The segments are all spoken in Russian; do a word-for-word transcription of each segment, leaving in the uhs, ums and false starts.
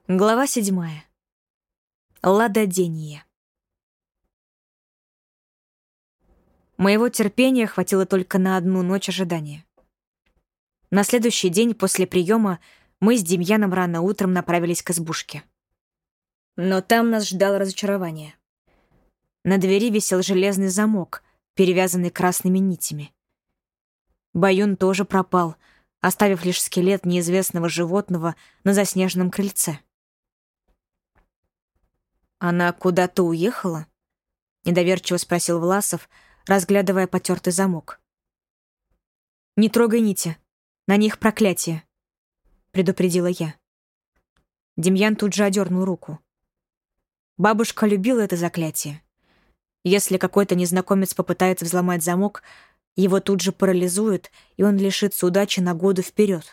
Глава седьмая. Ладоденье. Моего терпения хватило только на одну ночь ожидания. На следующий день после приема мы с Демьяном рано утром направились к избушке. Но там нас ждало разочарование. На двери висел железный замок, перевязанный красными нитями. Баюн тоже пропал, оставив лишь скелет неизвестного животного на заснеженном крыльце. «Она куда-то уехала?» — недоверчиво спросил Власов, разглядывая потертый замок. «Не трогай нити, на них проклятие», — предупредила я. Демьян тут же одернул руку. Бабушка любила это заклятие. Если какой-то незнакомец попытается взломать замок, его тут же парализует, и он лишится удачи на годы вперед.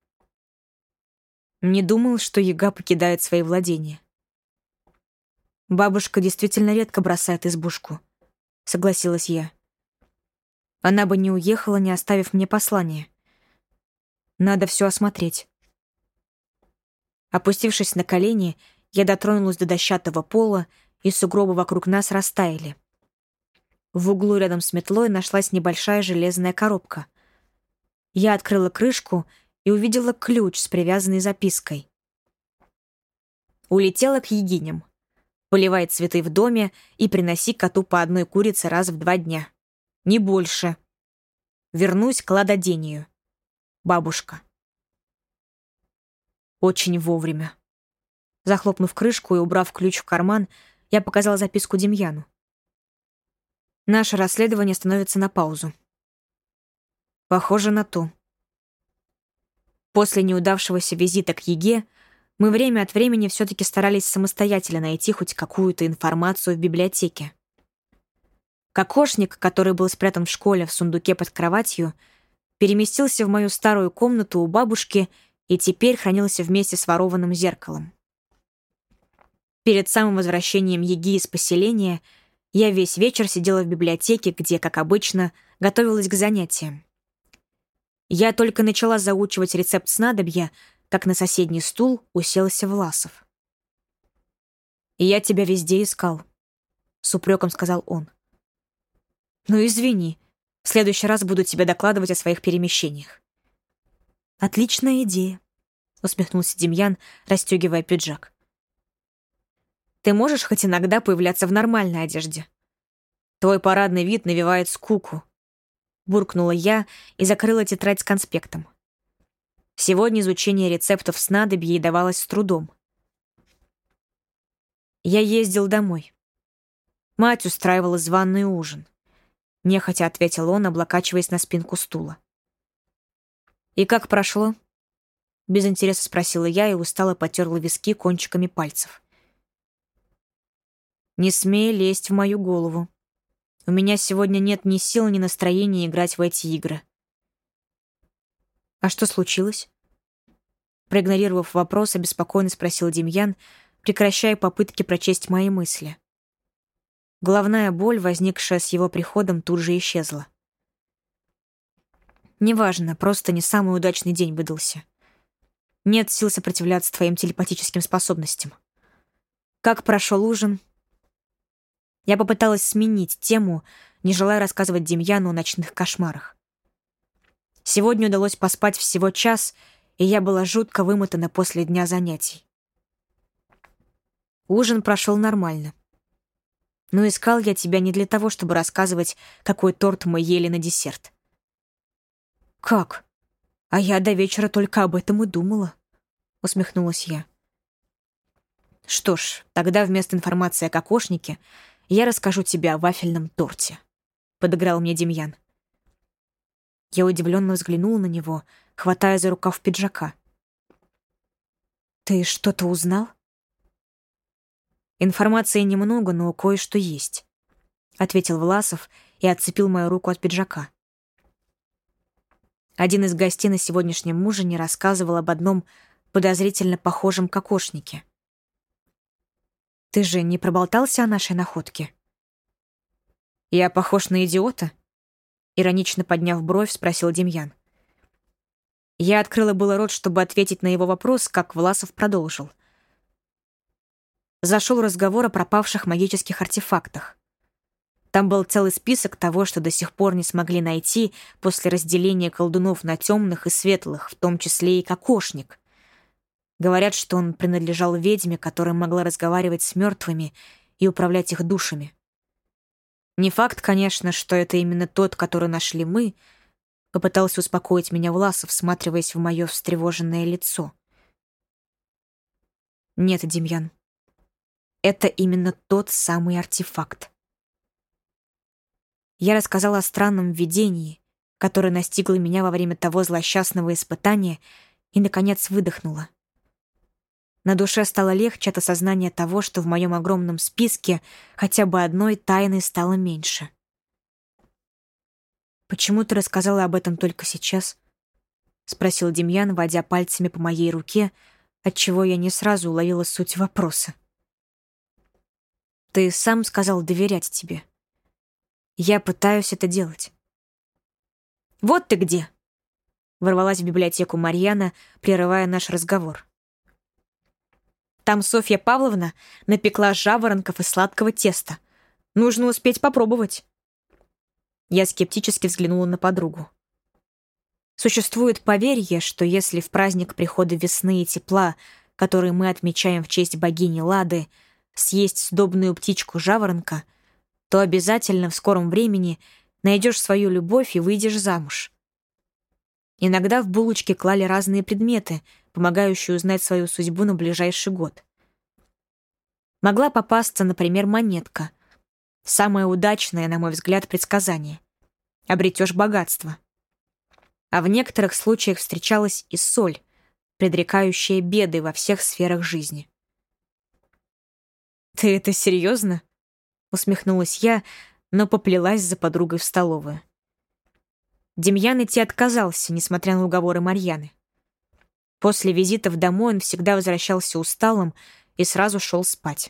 Не думал, что яга покидает свои владения. «Бабушка действительно редко бросает избушку», — согласилась я. «Она бы не уехала, не оставив мне послание. Надо все осмотреть». Опустившись на колени, я дотронулась до дощатого пола, и сугробы вокруг нас растаяли. В углу рядом с метлой нашлась небольшая железная коробка. Я открыла крышку и увидела ключ с привязанной запиской. «Улетела к егиням. Поливай цветы в доме и приноси коту по одной курице раз в два дня. Не больше. Вернусь к ладодению. Бабушка». Очень вовремя. Захлопнув крышку и убрав ключ в карман, я показала записку Демьяну. Наше расследование становится на паузу. Похоже на то. После неудавшегося визита к Яге мы время от времени все-таки старались самостоятельно найти хоть какую-то информацию в библиотеке. Кокошник, который был спрятан в школе в сундуке под кроватью, переместился в мою старую комнату у бабушки и теперь хранился вместе с ворованным зеркалом. Перед самым возвращением Яги из поселения я весь вечер сидела в библиотеке, где, как обычно, готовилась к занятиям. Я только начала заучивать рецепт снадобья, как на соседний стул уселся Власов. «Я тебя везде искал», — с упреком сказал он. «Ну, извини, в следующий раз буду тебе докладывать о своих перемещениях». «Отличная идея», — усмехнулся Демьян, расстегивая пиджак. «Ты можешь хоть иногда появляться в нормальной одежде? Твой парадный вид навевает скуку», — буркнула я и закрыла тетрадь с конспектом. Сегодня изучение рецептов снадобья давалось с трудом. Я ездил домой. Мать устраивала званый ужин. Нехотя ответил он, облокачиваясь на спинку стула. «И как прошло?» Без интереса спросила я и устало потерла виски кончиками пальцев. «Не смей лезть в мою голову. У меня сегодня нет ни сил, ни настроения играть в эти игры». «А что случилось?» Проигнорировав вопрос, обеспокоенно спросил Демьян, прекращая попытки прочесть мои мысли. Головная боль, возникшая с его приходом, тут же исчезла. «Неважно, просто не самый удачный день выдался. Нет сил сопротивляться твоим телепатическим способностям. Как прошел ужин?» Я попыталась сменить тему, не желая рассказывать Демьяну о ночных кошмарах. Сегодня удалось поспать всего час, и я была жутко вымотана после дня занятий. Ужин прошел нормально. Но искал я тебя не для того, чтобы рассказывать, какой торт мы ели на десерт. «Как? А я до вечера только об этом и думала», — усмехнулась я. «Что ж, тогда вместо информации о кокошнике я расскажу тебе о вафельном торте», — подыграл мне Демьян. Я удивленно взглянула на него, хватая за рукав пиджака. «Ты что-то узнал?» «Информации немного, но кое-что есть», — ответил Власов и отцепил мою руку от пиджака. Один из гостей на сегодняшнем ужине рассказывал об одном подозрительно похожем кокошнике. «Ты же не проболтался о нашей находке?» «Я похож на идиота?» Иронично подняв бровь, спросил Демьян. Я открыла было рот, чтобы ответить на его вопрос, как Власов продолжил. зашел разговор о пропавших магических артефактах. Там был целый список того, что до сих пор не смогли найти после разделения колдунов на темных и светлых, в том числе и кокошник. Говорят, что он принадлежал ведьме, которая могла разговаривать с мертвыми и управлять их душами. Не факт, конечно, что это именно тот, который нашли мы, попытался успокоить меня Власов, всматриваясь в мое встревоженное лицо. Нет, Демьян, это именно тот самый артефакт. Я рассказала о странном видении, которое настигло меня во время того злосчастного испытания, и, наконец, выдохнула. На душе стало легче от осознания того, что в моем огромном списке хотя бы одной тайны стало меньше. «Почему ты рассказала об этом только сейчас?» — спросил Демьян, водя пальцами по моей руке, отчего я не сразу уловила суть вопроса. «Ты сам сказал доверять тебе. Я пытаюсь это делать». «Вот ты где!» — ворвалась в библиотеку Марьяна, прерывая наш разговор. «Там Софья Павловна напекла жаворонков из сладкого теста. Нужно успеть попробовать». Я скептически взглянула на подругу. Существует поверье, что если в праздник прихода весны и тепла, который мы отмечаем в честь богини Лады, съесть сдобную птичку жаворонка, то обязательно в скором времени найдешь свою любовь и выйдешь замуж. Иногда в булочке клали разные предметы, помогающие узнать свою судьбу на ближайший год. Могла попасться, например, монетка. Самое удачное, на мой взгляд, предсказание. Обретешь богатство. А в некоторых случаях встречалась и соль, предрекающая беды во всех сферах жизни. «Ты это серьезно?» — усмехнулась я, но поплелась за подругой в столовую. Демьян идти отказался, несмотря на уговоры Марьяны. После визитов домой он всегда возвращался усталым и сразу шел спать.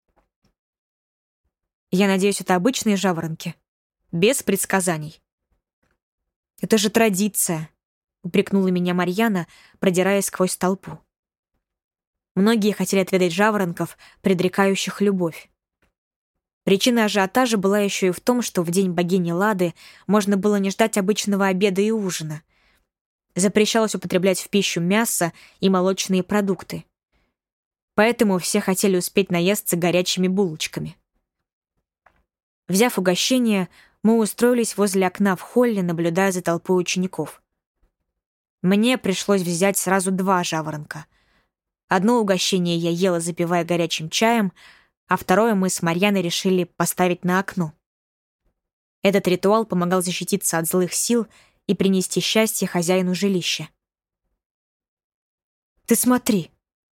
«Я надеюсь, это обычные жаворонки? Без предсказаний?» «Это же традиция», — упрекнула меня Марьяна, продираясь сквозь толпу. Многие хотели отведать жаворонков, предрекающих любовь. Причина ажиотажа была еще и в том, что в день богини Лады можно было не ждать обычного обеда и ужина. Запрещалось употреблять в пищу мясо и молочные продукты. Поэтому все хотели успеть наесться горячими булочками. Взяв угощение, мы устроились возле окна в холле, наблюдая за толпой учеников. Мне пришлось взять сразу два жаворонка. Одно угощение я ела, запивая горячим чаем, а второе мы с Марьяной решили поставить на окно. Этот ритуал помогал защититься от злых сил и принести счастье хозяину жилища. «Ты смотри!»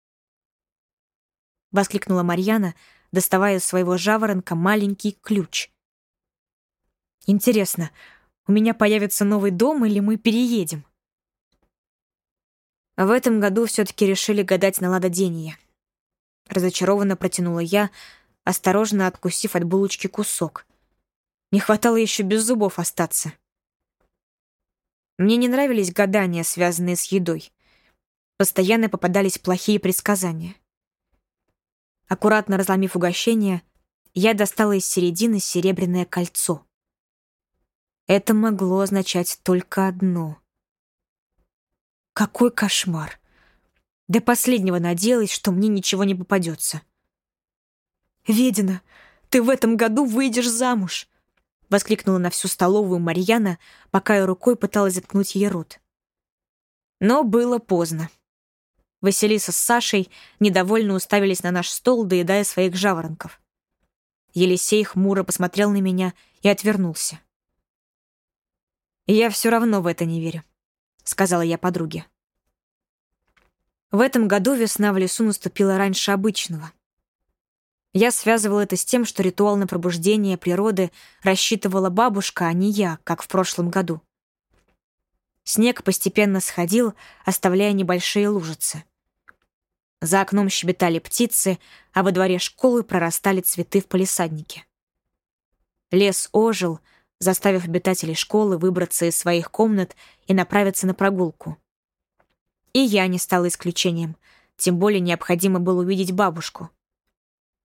— воскликнула Марьяна, доставая из своего жаворонка маленький ключ. «Интересно, у меня появится новый дом или мы переедем?» В этом году все-таки решили гадать на ладоденье. Разочарованно протянула я, осторожно откусив от булочки кусок. Не хватало еще без зубов остаться. Мне не нравились гадания, связанные с едой. Постоянно попадались плохие предсказания. Аккуратно разломив угощение, я достала из середины серебряное кольцо. Это могло означать только одно. Какой кошмар! До последнего надеялась, что мне ничего не попадется. «Ведина, ты в этом году выйдешь замуж!» — воскликнула на всю столовую Марьяна, пока я рукой пыталась заткнуть ей рот. Но было поздно. Василиса с Сашей недовольно уставились на наш стол, доедая своих жаворонков. Елисей хмуро посмотрел на меня и отвернулся. «Я все равно в это не верю», — сказала я подруге. В этом году весна в лесу наступила раньше обычного. Я связывала это с тем, что ритуал на пробуждение природы рассчитывала бабушка, а не я, как в прошлом году. Снег постепенно сходил, оставляя небольшие лужицы. За окном щебетали птицы, а во дворе школы прорастали цветы в палисаднике. Лес ожил, заставив обитателей школы выбраться из своих комнат и направиться на прогулку. И я не стала исключением, тем более необходимо было увидеть бабушку.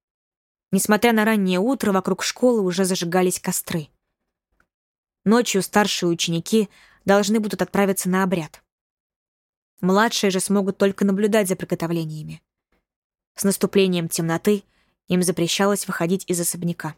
Несмотря на раннее утро, вокруг школы уже зажигались костры. Ночью старшие ученики должны будут отправиться на обряд. Младшие же смогут только наблюдать за приготовлениями. С наступлением темноты им запрещалось выходить из особняка.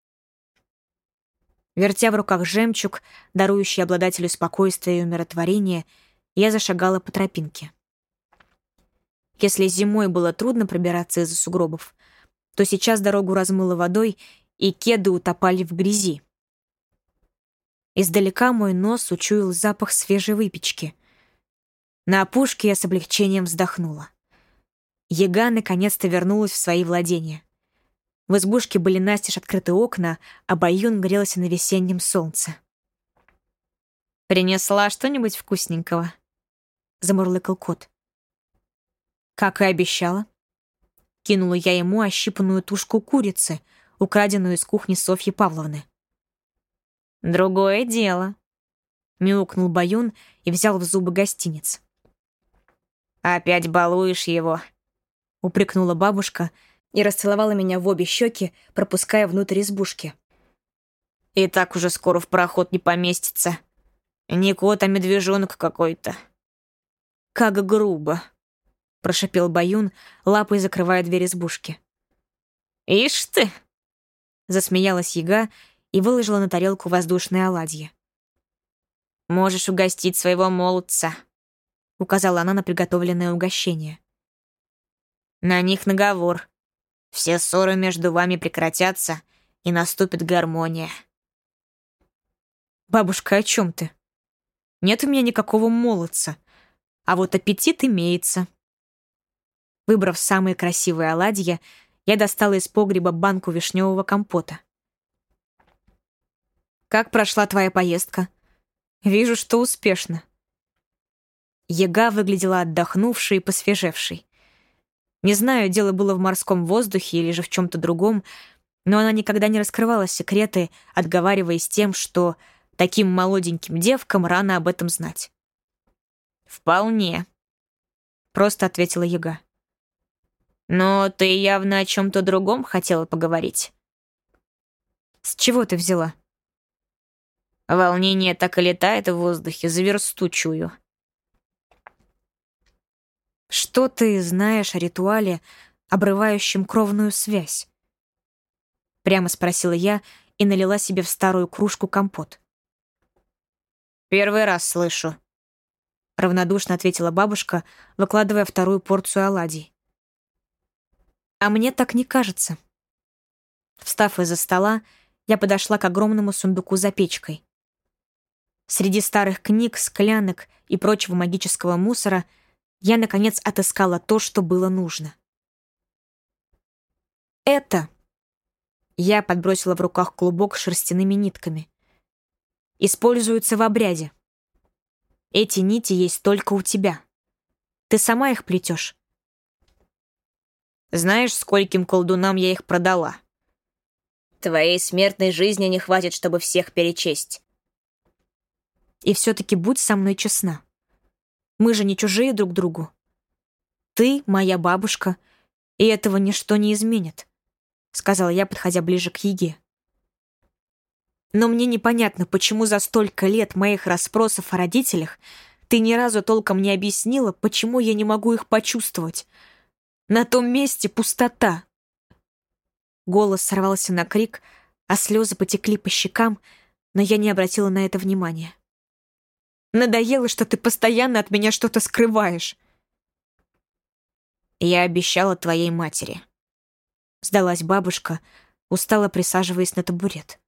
Вертя в руках жемчуг, дарующий обладателю спокойствия и умиротворения, я зашагала по тропинке. Если зимой было трудно пробираться из-за сугробов, то сейчас дорогу размыло водой, и кеды утопали в грязи. Издалека мой нос учуял запах свежей выпечки. На опушке я с облегчением вздохнула. Яга наконец-то вернулась в свои владения. В избушке были настежь открыты окна, а Баюн грелся на весеннем солнце. «Принесла что-нибудь вкусненького?» — замурлыкал кот. «Как и обещала». Кинула я ему ощипанную тушку курицы, украденную из кухни Софьи Павловны. «Другое дело», — мяукнул Баюн и взял в зубы гостинец. «Опять балуешь его», — упрекнула бабушка и расцеловала меня в обе щеки, пропуская внутрь избушки. «И так уже скоро в проход не поместится. Не кот, а медвежонок какой-то». «Как грубо», — прошипел Баюн, лапой закрывая дверь избушки. «Ишь ты!» — засмеялась Яга и выложила на тарелку воздушные оладьи. «Можешь угостить своего молодца», — указала она на приготовленное угощение. «На них наговор. Все ссоры между вами прекратятся, и наступит гармония». «Бабушка, о чем ты? Нет у меня никакого молодца, а вот аппетит имеется». Выбрав самые красивые оладьи, я достала из погреба банку вишневого компота. «Как прошла твоя поездка? Вижу, что успешно». Яга выглядела отдохнувшей и посвежевшей. Не знаю, дело было в морском воздухе или же в чем-то другом, но она никогда не раскрывала секреты, отговариваясь тем, что таким молоденьким девкам рано об этом знать. «Вполне», — просто ответила Яга. «Но ты явно о чем-то другом хотела поговорить». «С чего ты взяла?» «Волнение так и летает в воздухе, за версту чую». «Что ты знаешь о ритуале, обрывающем кровную связь?» Прямо спросила я и налила себе в старую кружку компот. «Первый раз слышу», — равнодушно ответила бабушка, выкладывая вторую порцию оладий. «А мне так не кажется». Встав из-за стола, я подошла к огромному сундуку за печкой. Среди старых книг, склянок и прочего магического мусора я, наконец, отыскала то, что было нужно. «Это...» Я подбросила в руках клубок с шерстяными нитками. «Используются в обряде. Эти нити есть только у тебя. Ты сама их плетешь». «Знаешь, скольким колдунам я их продала?» «Твоей смертной жизни не хватит, чтобы всех перечесть». «И все-таки будь со мной честна. Мы же не чужие друг другу. Ты моя бабушка, и этого ничто не изменит», — сказала я, подходя ближе к Яге. «Но мне непонятно, почему за столько лет моих расспросов о родителях ты ни разу толком не объяснила, почему я не могу их почувствовать. На том месте пустота». Голос сорвался на крик, а слезы потекли по щекам, но я не обратила на это внимания. «Надоело, что ты постоянно от меня что-то скрываешь». «Я обещала твоей матери», — сдалась бабушка, устало присаживаясь на табурет.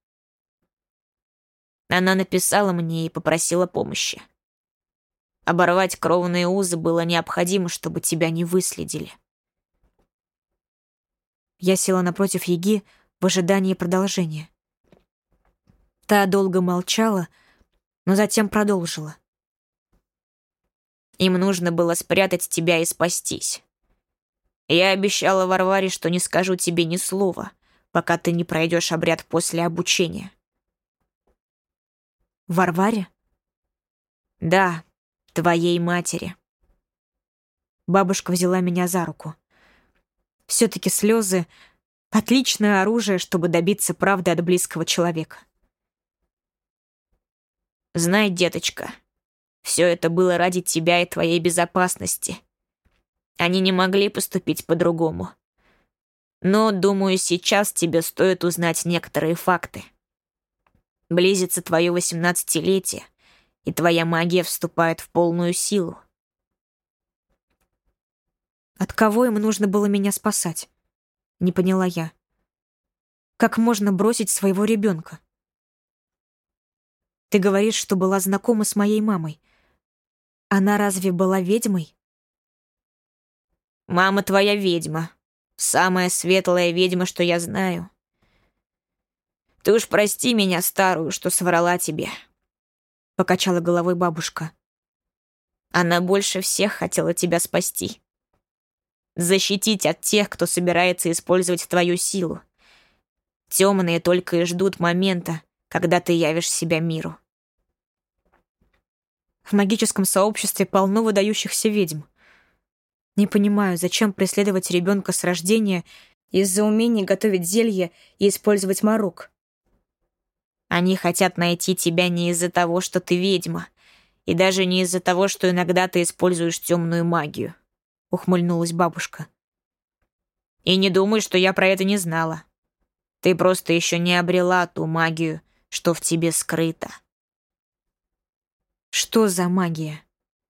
Она написала мне и попросила помощи. Оборвать кровные узы было необходимо, чтобы тебя не выследили. Я села напротив Яги в ожидании продолжения. Та долго молчала, но затем продолжила. Им нужно было спрятать тебя и спастись. Я обещала Варваре, что не скажу тебе ни слова, пока ты не пройдешь обряд после обучения. Варваре? Да, твоей матери. Бабушка взяла меня за руку. Все-таки слезы Отличное оружие, чтобы добиться правды от близкого человека. Знай, деточка, все это было ради тебя и твоей безопасности. Они не могли поступить по-другому. Но, думаю, сейчас тебе стоит узнать некоторые факты. Близится твое восемнадцатилетие, и твоя магия вступает в полную силу. От кого им нужно было меня спасать? Не поняла я. Как можно бросить своего ребенка? Ты говоришь, что была знакома с моей мамой. Она разве была ведьмой? Мама твоя ведьма. Самая светлая ведьма, что я знаю. Ты уж прости меня, старую, что соврала тебе. Покачала головой бабушка. Она больше всех хотела тебя спасти. Защитить от тех, кто собирается использовать твою силу. Темные только и ждут момента, когда ты явишь себя миру. В магическом сообществе полно выдающихся ведьм. Не понимаю, зачем преследовать ребенка с рождения из-за умения готовить зелье и использовать морок. Они хотят найти тебя не из-за того, что ты ведьма, и даже не из-за того, что иногда ты используешь темную магию. Ухмыльнулась бабушка. И не думай, что я про это не знала. Ты просто еще не обрела ту магию, что в тебе скрыто. Что за магия?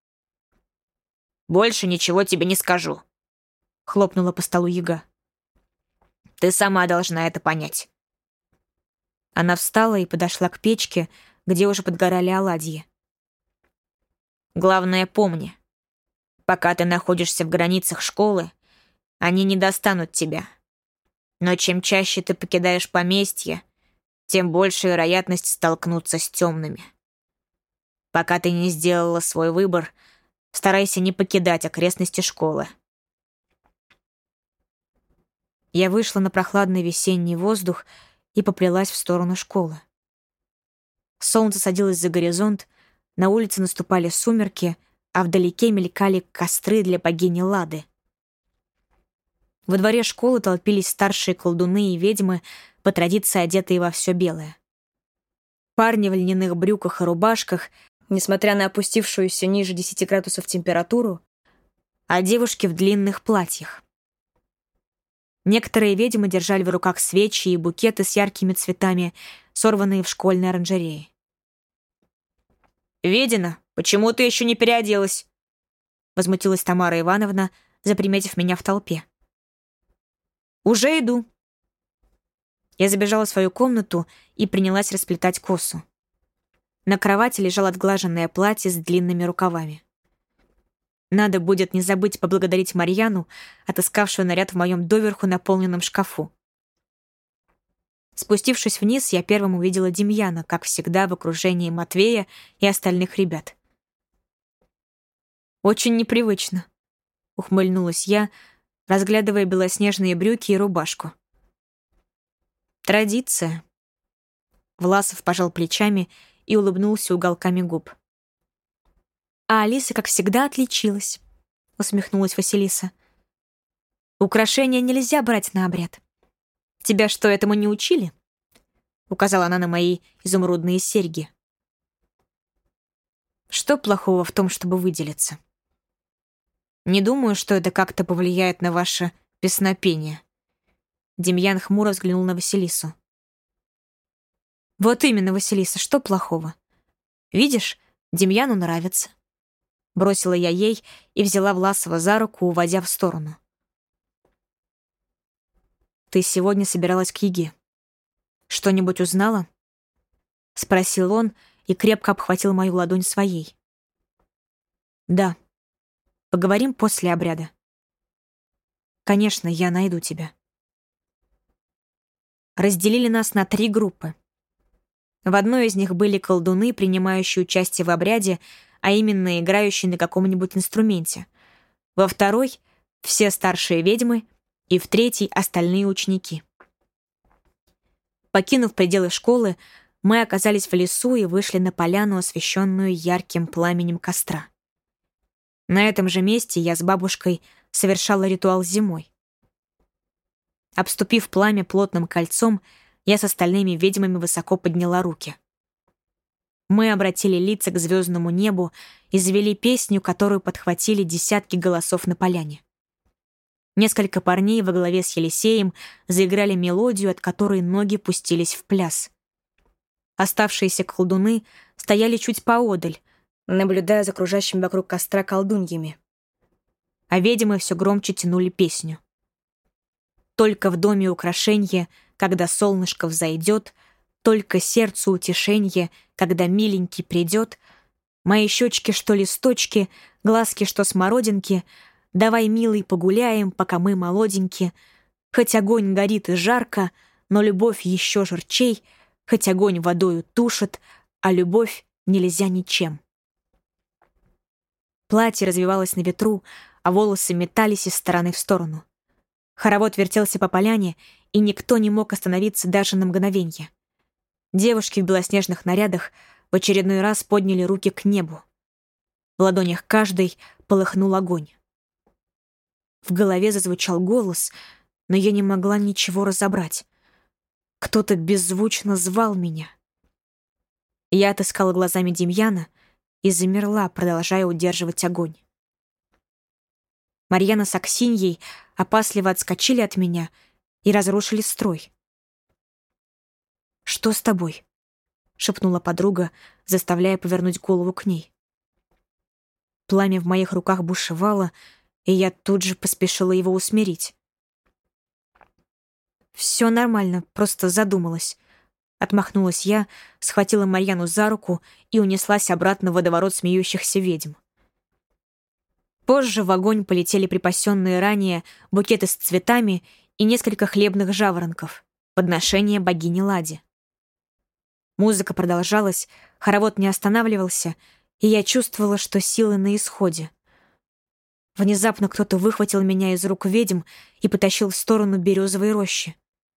Больше ничего тебе не скажу. Хлопнула по столу яга. Ты сама должна это понять. Она встала и подошла к печке, где уже подгорали оладьи. Главное, помни. Пока ты находишься в границах школы, они не достанут тебя. Но чем чаще ты покидаешь поместье, тем больше вероятность столкнуться с темными. Пока ты не сделала свой выбор, старайся не покидать окрестности школы. Я вышла на прохладный весенний воздух и поплелась в сторону школы. Солнце садилось за горизонт, на улице наступали сумерки, а вдалеке мелькали костры для богини Лады. Во дворе школы толпились старшие колдуны и ведьмы, по традиции одетые во все белое. Парни в льняных брюках и рубашках, несмотря на опустившуюся ниже десяти градусов температуру, а девушки в длинных платьях. Некоторые ведьмы держали в руках свечи и букеты с яркими цветами, сорванные в школьной оранжерее. «Ведина, почему ты еще не переоделась?» — возмутилась Тамара Ивановна, заприметив меня в толпе. «Уже иду». Я забежала в свою комнату и принялась расплетать косу. На кровати лежало отглаженное платье с длинными рукавами. Надо будет не забыть поблагодарить Марьяну, отыскавшую наряд в моем доверху наполненном шкафу. Спустившись вниз, я первым увидела Демьяна, как всегда, в окружении Матвея и остальных ребят. «Очень непривычно», — ухмыльнулась я, разглядывая белоснежные брюки и рубашку. «Традиция». Власов пожал плечами и улыбнулся уголками губ. «А Алиса, как всегда, отличилась», — усмехнулась Василиса. «Украшения нельзя брать на обряд. Тебя что, этому не учили?» — указала она на мои изумрудные серьги. «Что плохого в том, чтобы выделиться? Не думаю, что это как-то повлияет на ваше песнопение». Демьян хмуро взглянул на Василису. «Вот именно, Василиса, что плохого? Видишь, Демьяну нравится». Бросила я ей и взяла Власова за руку, уводя в сторону. «Ты сегодня собиралась к Яге. Что-нибудь узнала?» — спросил он и крепко обхватил мою ладонь своей. «Да. Поговорим после обряда. Конечно, я найду тебя». Разделили нас на три группы. В одной из них были колдуны, принимающие участие в обряде, а именно играющие на каком-нибудь инструменте. Во второй — все старшие ведьмы, и в третьей — остальные ученики. Покинув пределы школы, мы оказались в лесу и вышли на поляну, освещенную ярким пламенем костра. На этом же месте я с бабушкой совершала ритуал зимой. Обступив пламя плотным кольцом, я с остальными ведьмами высоко подняла руки. Мы обратили лица к звездному небу и завели песню, которую подхватили десятки голосов на поляне. Несколько парней во главе с Елисеем заиграли мелодию, от которой ноги пустились в пляс. Оставшиеся колдуны стояли чуть поодаль, наблюдая за кружащими вокруг костра колдуньями. А ведьмы все громче тянули песню. Только в доме украшенье, когда солнышко взойдет, только сердцу утешенье, когда миленький придет, мои щечки, что листочки, глазки, что смородинки, давай, милый, погуляем, пока мы молоденькие, хоть огонь горит и жарко, но любовь еще жарчей, хоть огонь водою тушит, а любовь нельзя ничем. Платье развивалось на ветру, а волосы метались из стороны в сторону. Хоровод вертелся по поляне, и никто не мог остановиться даже на мгновенье. Девушки в белоснежных нарядах в очередной раз подняли руки к небу. В ладонях каждой полыхнул огонь. В голове зазвучал голос, но я не могла ничего разобрать. Кто-то беззвучно звал меня. Я отыскала глазами Демьяна и замерла, продолжая удерживать огонь. Марьяна с Аксиньей опасливо отскочили от меня и разрушили строй. «Что с тобой?» — шепнула подруга, заставляя повернуть голову к ней. Пламя в моих руках бушевало, и я тут же поспешила его усмирить. «Все нормально, просто задумалась». Отмахнулась я, схватила Марьяну за руку и унеслась обратно в водоворот смеющихся ведьм. Позже в огонь полетели припасенные ранее букеты с цветами и несколько хлебных жаворонков, подношение богини Ладе. Музыка продолжалась, хоровод не останавливался, и я чувствовала, что силы на исходе. Внезапно кто-то выхватил меня из рук ведьм и потащил в сторону березовой рощи.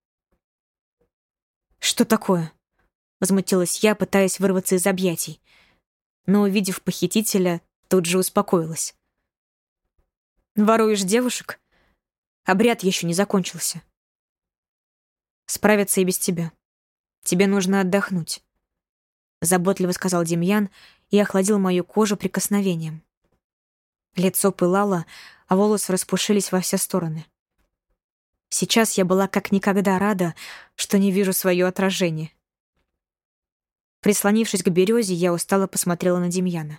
«Что такое?» — возмутилась я, пытаясь вырваться из объятий, но, увидев похитителя, тут же успокоилась. «Воруешь девушек? Обряд еще не закончился. Справятся и без тебя. Тебе нужно отдохнуть», — заботливо сказал Демьян и охладил мою кожу прикосновением. Лицо пылало, а волосы распушились во все стороны. Сейчас я была как никогда рада, что не вижу свое отражение. Прислонившись к березе, я устало посмотрела на Демьяна.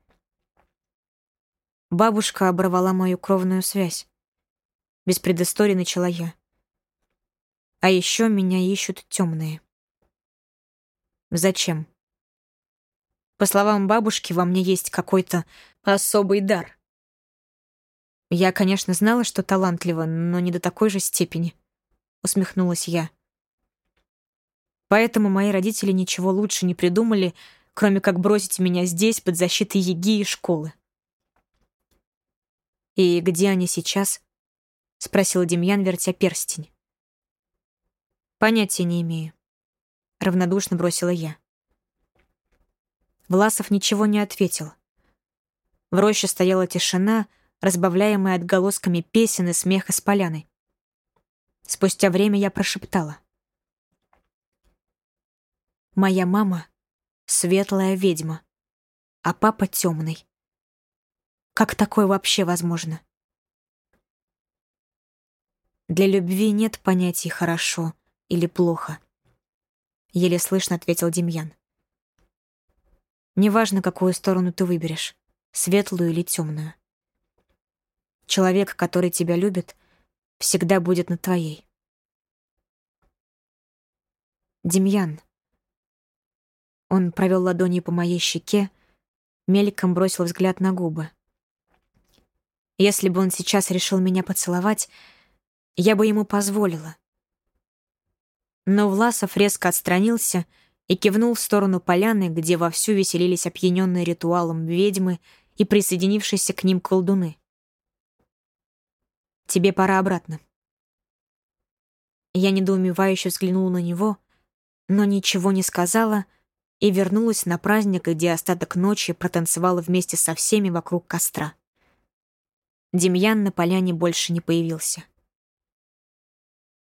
Бабушка оборвала мою кровную связь. Без предыстории начала я. А еще меня ищут темные. Зачем? По словам бабушки, во мне есть какой-то особый дар. Я, конечно, знала, что талантлива, но не до такой же степени, усмехнулась я. Поэтому мои родители ничего лучше не придумали, кроме как бросить меня здесь под защитой Яги и школы. «И где они сейчас?» — спросил Демьян, вертя перстень. «Понятия не имею», — равнодушно бросила я. Власов ничего не ответил. В роще стояла тишина, разбавляемая отголосками песен и смеха с поляны. Спустя время я прошептала. «Моя мама — светлая ведьма, а папа — темный. Как такое вообще возможно?» «Для любви нет понятий «хорошо» или «плохо», — еле слышно ответил Демьян. «Неважно, какую сторону ты выберешь, светлую или темную. Человек, который тебя любит, всегда будет на твоей». «Демьян». Он провел ладонью по моей щеке, мельком бросил взгляд на губы. Если бы он сейчас решил меня поцеловать, я бы ему позволила. Но Власов резко отстранился и кивнул в сторону поляны, где вовсю веселились опьяненные ритуалом ведьмы и присоединившиеся к ним колдуны. «Тебе пора обратно». Я недоумевающе взглянула на него, но ничего не сказала и вернулась на праздник, где остаток ночи протанцевала вместе со всеми вокруг костра. Демьян на поляне больше не появился.